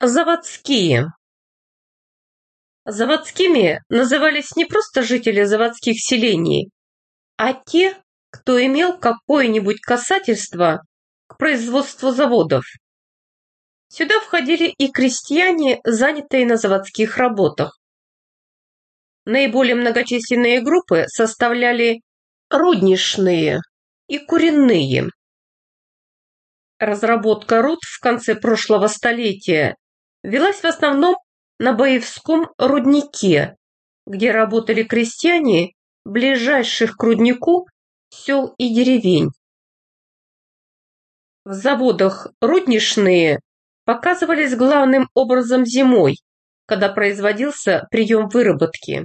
Заводские. Заводскими назывались не просто жители заводских селений, а те, кто имел какое-нибудь касательство к производству заводов. Сюда входили и крестьяне, занятые на заводских работах. Наиболее многочисленные группы составляли рудничные и куренные. Разработка руд в конце прошлого столетия велась в основном на Баевском руднике, где работали крестьяне ближайших к руднику сел и деревень. В заводах рудничные показывались главным образом зимой, когда производился прием выработки.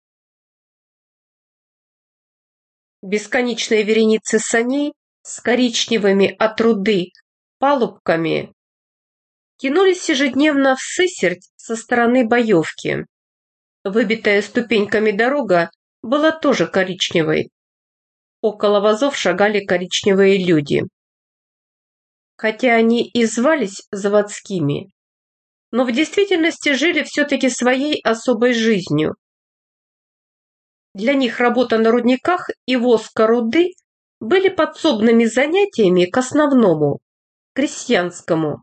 Бесконечные вереницы саней с коричневыми от руды палубками тянулись ежедневно в Сысерть со стороны Боевки. Выбитая ступеньками дорога была тоже коричневой. Около вазов шагали коричневые люди. Хотя они и звались заводскими, но в действительности жили все-таки своей особой жизнью. Для них работа на рудниках и возка руды были подсобными занятиями к основному, крестьянскому.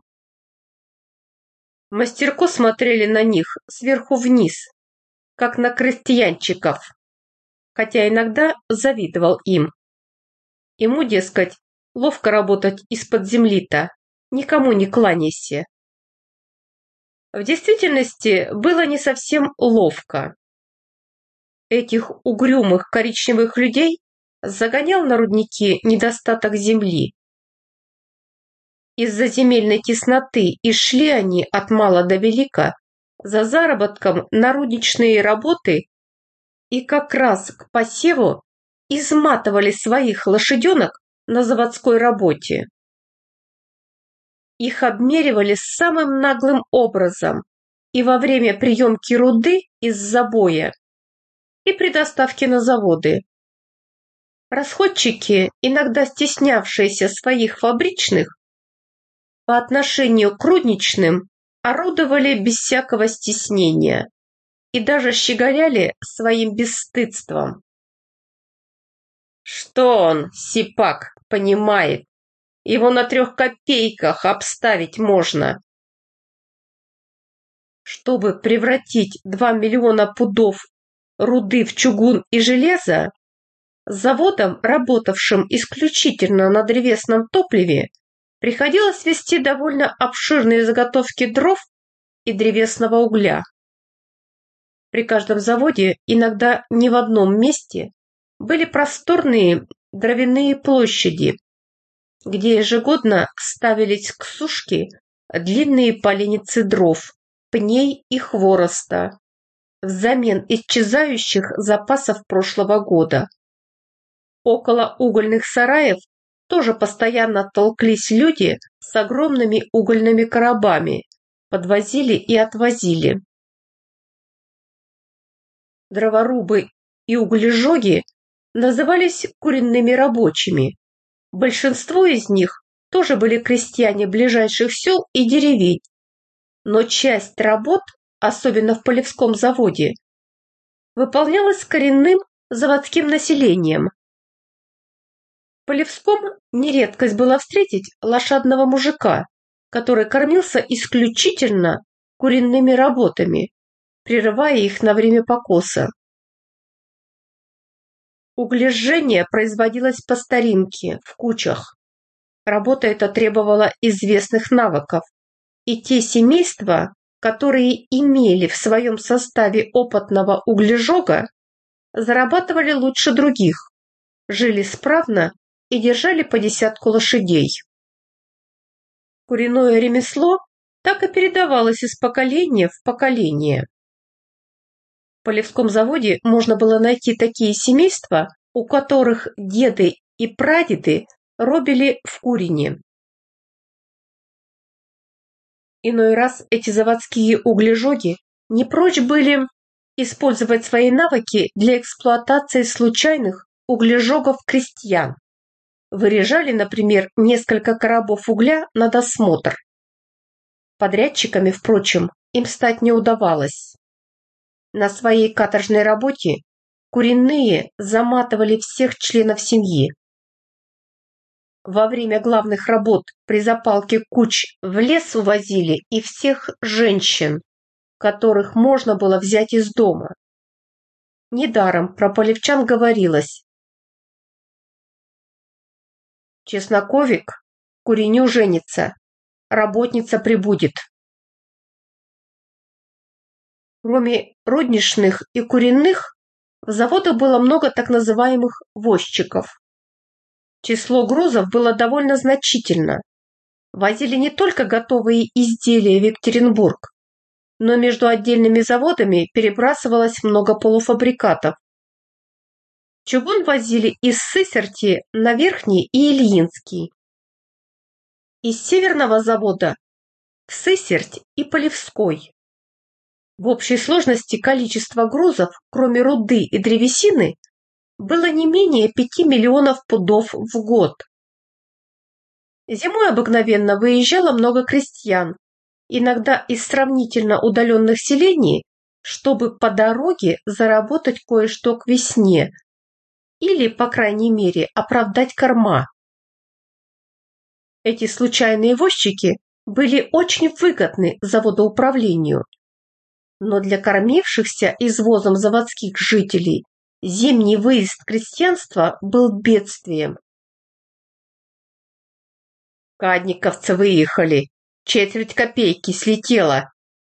Мастерко смотрели на них сверху вниз, как на крестьянчиков, хотя иногда завидовал им. Ему, дескать, ловко работать из-под земли-то, никому не кланяйся. В действительности было не совсем ловко. Этих угрюмых коричневых людей загонял на рудники недостаток земли. Из-за земельной тесноты и шли они от мала до велика за заработком на рудничные работы и как раз к посеву изматывали своих лошаденок на заводской работе. Их обмеривали самым наглым образом и во время приемки руды из забоя, и при доставке на заводы. Расходчики, иногда стеснявшиеся своих фабричных, по отношению к рудничным орудовали без всякого стеснения и даже щеголяли своим бесстыдством. Что он, сипак, понимает? Его на 3 копейках обставить можно. Чтобы превратить 2 миллиона пудов руды в чугун и железо, заводам, работавшим исключительно на древесном топливе, приходилось вести довольно обширные заготовки дров и древесного угля. При каждом заводе, иногда не в одном месте, были просторные дровяные площади, где ежегодно ставились к сушке длинные поленницы дров, пней и хвороста, взамен исчезающих запасов прошлого года. Около угольных сараев тоже постоянно толклись люди с огромными угольными коробами, подвозили и отвозили. Дроворубы и углежоги назывались куренными рабочими. Большинство из них тоже были крестьяне ближайших сел и деревень, но часть работ, особенно в Полевском заводе, выполнялась коренным заводским населением. В Полевском не редкость было встретить лошадного мужика, который кормился исключительно куренными работами, прерывая их на время покоса. Углежжение производилось по старинке, в кучах. Работа эта требовала известных навыков, и те семейства, которые имели в своем составе опытного углежога, зарабатывали лучше других, жили справно и держали по 10 лошадей. Куриное ремесло так и передавалось из поколения в поколение. В Полевском заводе можно было найти такие семейства, у которых деды и прадеды робили в курине. Иной раз эти заводские углежоги не прочь были использовать свои навыки для эксплуатации случайных углежогов-крестьян. Выряжали, например, несколько коробов угля на досмотр. Подрядчиками, впрочем, им стать не удавалось. На своей каторжной работе куриные заматывали всех членов семьи. Во время главных работ при запалке куч в лес увозили и всех женщин, которых можно было взять из дома. Недаром про полевчан говорилось: чесноковик куреню женится, работница прибудет. Кроме рудничных и куриных, в заводах было много так называемых возчиков. Число грузов было довольно значительно. Возили не только готовые изделия в Екатеринбург, но между отдельными заводами перебрасывалось много полуфабрикатов. Чугун возили из Сысерти на Верхний и Ильинский. Из Северного завода в Сысерть и Полевской. В общей сложности количество грузов, кроме руды и древесины, было не менее 5 миллионов пудов в год. Зимой обыкновенно выезжало много крестьян, иногда из сравнительно удаленных селений, чтобы по дороге заработать кое-что к весне или, по крайней мере, оправдать корма. Эти случайные возчики были очень выгодны заводоуправлению, но для кормившихся извозом заводских жителей зимний выезд крестьянства был бедствием. Кадниковцы выехали, четверть копейки слетела.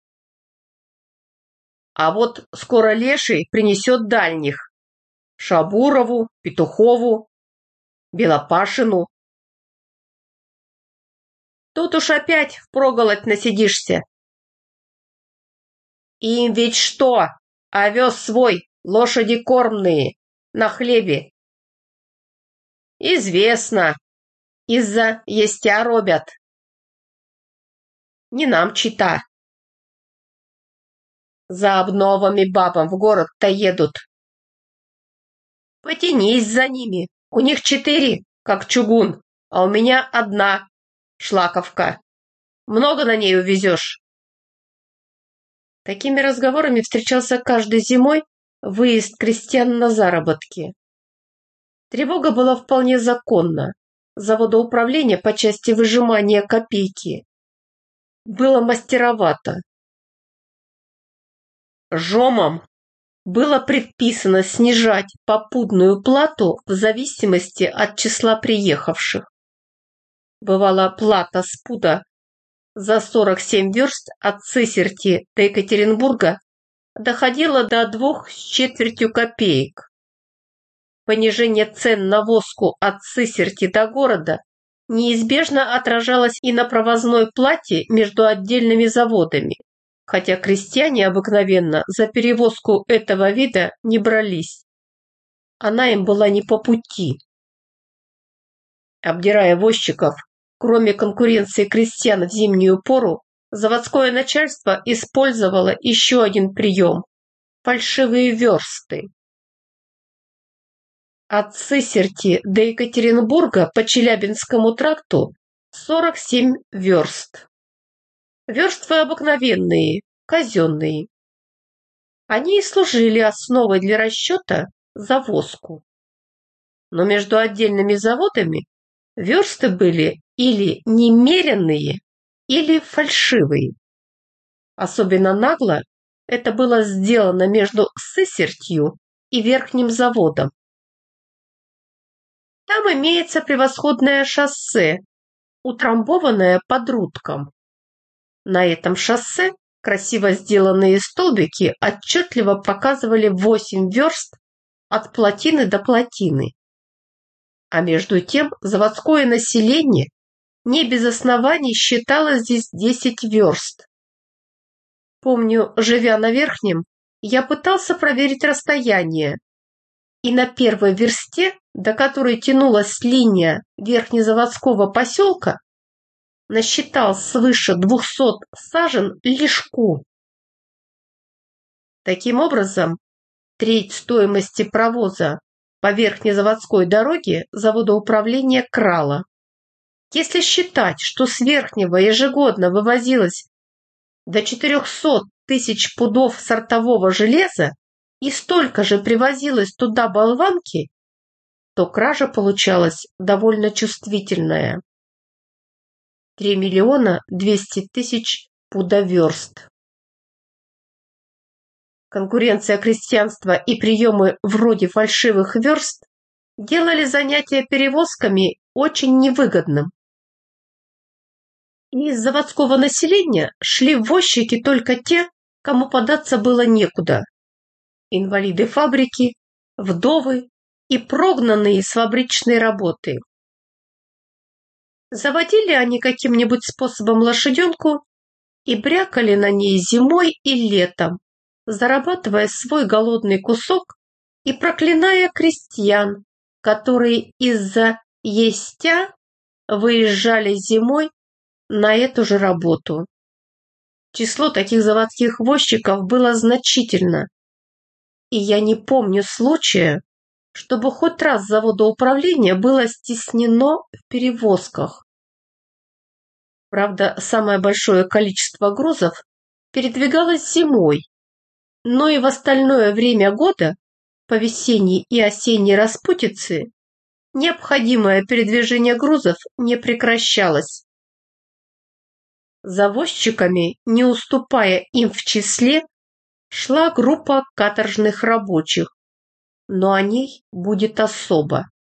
А вот скоро Леший принесет дальних: Шабурову, Петухову, Белопашину. Тут уж опять впроголодь насидишься. Им ведь что? Овес свой, лошади кормные, на хлебе. Известно, из-за естя робят. Не нам чита. За обновами бабам в город-то едут. Потянись за ними, у них 4, как чугун, а у меня 1, шлаковка. Много на ней увезешь. Такими разговорами встречался каждой зимой выезд крестьян на заработки. Тревога была вполне законна. Заводоуправление по части выжимания копейки было мастеровато. Жомам было предписано снижать попутную плату в зависимости от числа приехавших. Бывала плата с пуда за 47 верст от Сысерти до Екатеринбурга доходила до 2,25 копеек. Понижение цен на воску от Сысерти до города неизбежно отражалось и на провозной плате между отдельными заводами, хотя крестьяне обыкновенно за перевозку этого вида не брались. Она им была не по пути. Обдирая возчиков, кроме конкуренции крестьян в зимнюю пору, заводское начальство использовало еще один прием – фальшивые версты. От Сысерти до Екатеринбурга по Челябинскому тракту 47 верст. Версты обыкновенные, казенные. Они и служили основой для расчета за воску. Но между отдельными заводами версты были или немеренные, или фальшивые. Особенно нагло это было сделано между Сысертью и Верхним заводом. Там имеется превосходное шоссе, утрамбованное под Рудком. На этом шоссе красиво сделанные столбики отчетливо показывали 8 верст от плотины до плотины. А между тем заводское население не без оснований считало здесь 10 верст. Помню, живя на Верхнем, я пытался проверить расстояние, и на первой версте, до которой тянулась линия Верхнезаводского поселка, насчитал свыше 200 сажен лишку. Таким образом, треть стоимости провоза по Верхнезаводской дороге заводоуправление крало. Если считать, что с Верхнего ежегодно вывозилось до 400 тысяч пудов сортового железа и столько же привозилось туда болванки, то кража получалась довольно чувствительная. 3 миллиона 200 тысяч пудоверст. Конкуренция крестьянства и приемы вроде фальшивых верст делали занятие перевозками очень невыгодным. И из заводского населения шли в возчики только те, кому податься было некуда. Инвалиды фабрики, вдовы и прогнанные с фабричной работы. Заводили они каким-нибудь способом лошаденку и брякали на ней зимой и летом, зарабатывая свой голодный кусок и проклиная крестьян, которые из-за естя выезжали зимой на эту же работу. Число таких заводских возчиков было значительно, и я не помню случая, чтобы хоть раз заводоуправление было стеснено в перевозках. Правда, самое большое количество грузов передвигалось зимой, но и в остальное время года, по весенней и осенней распутице, необходимое передвижение грузов не прекращалось. За возчиками, не уступая им в числе, шла группа каторжных рабочих, но о ней будет особо.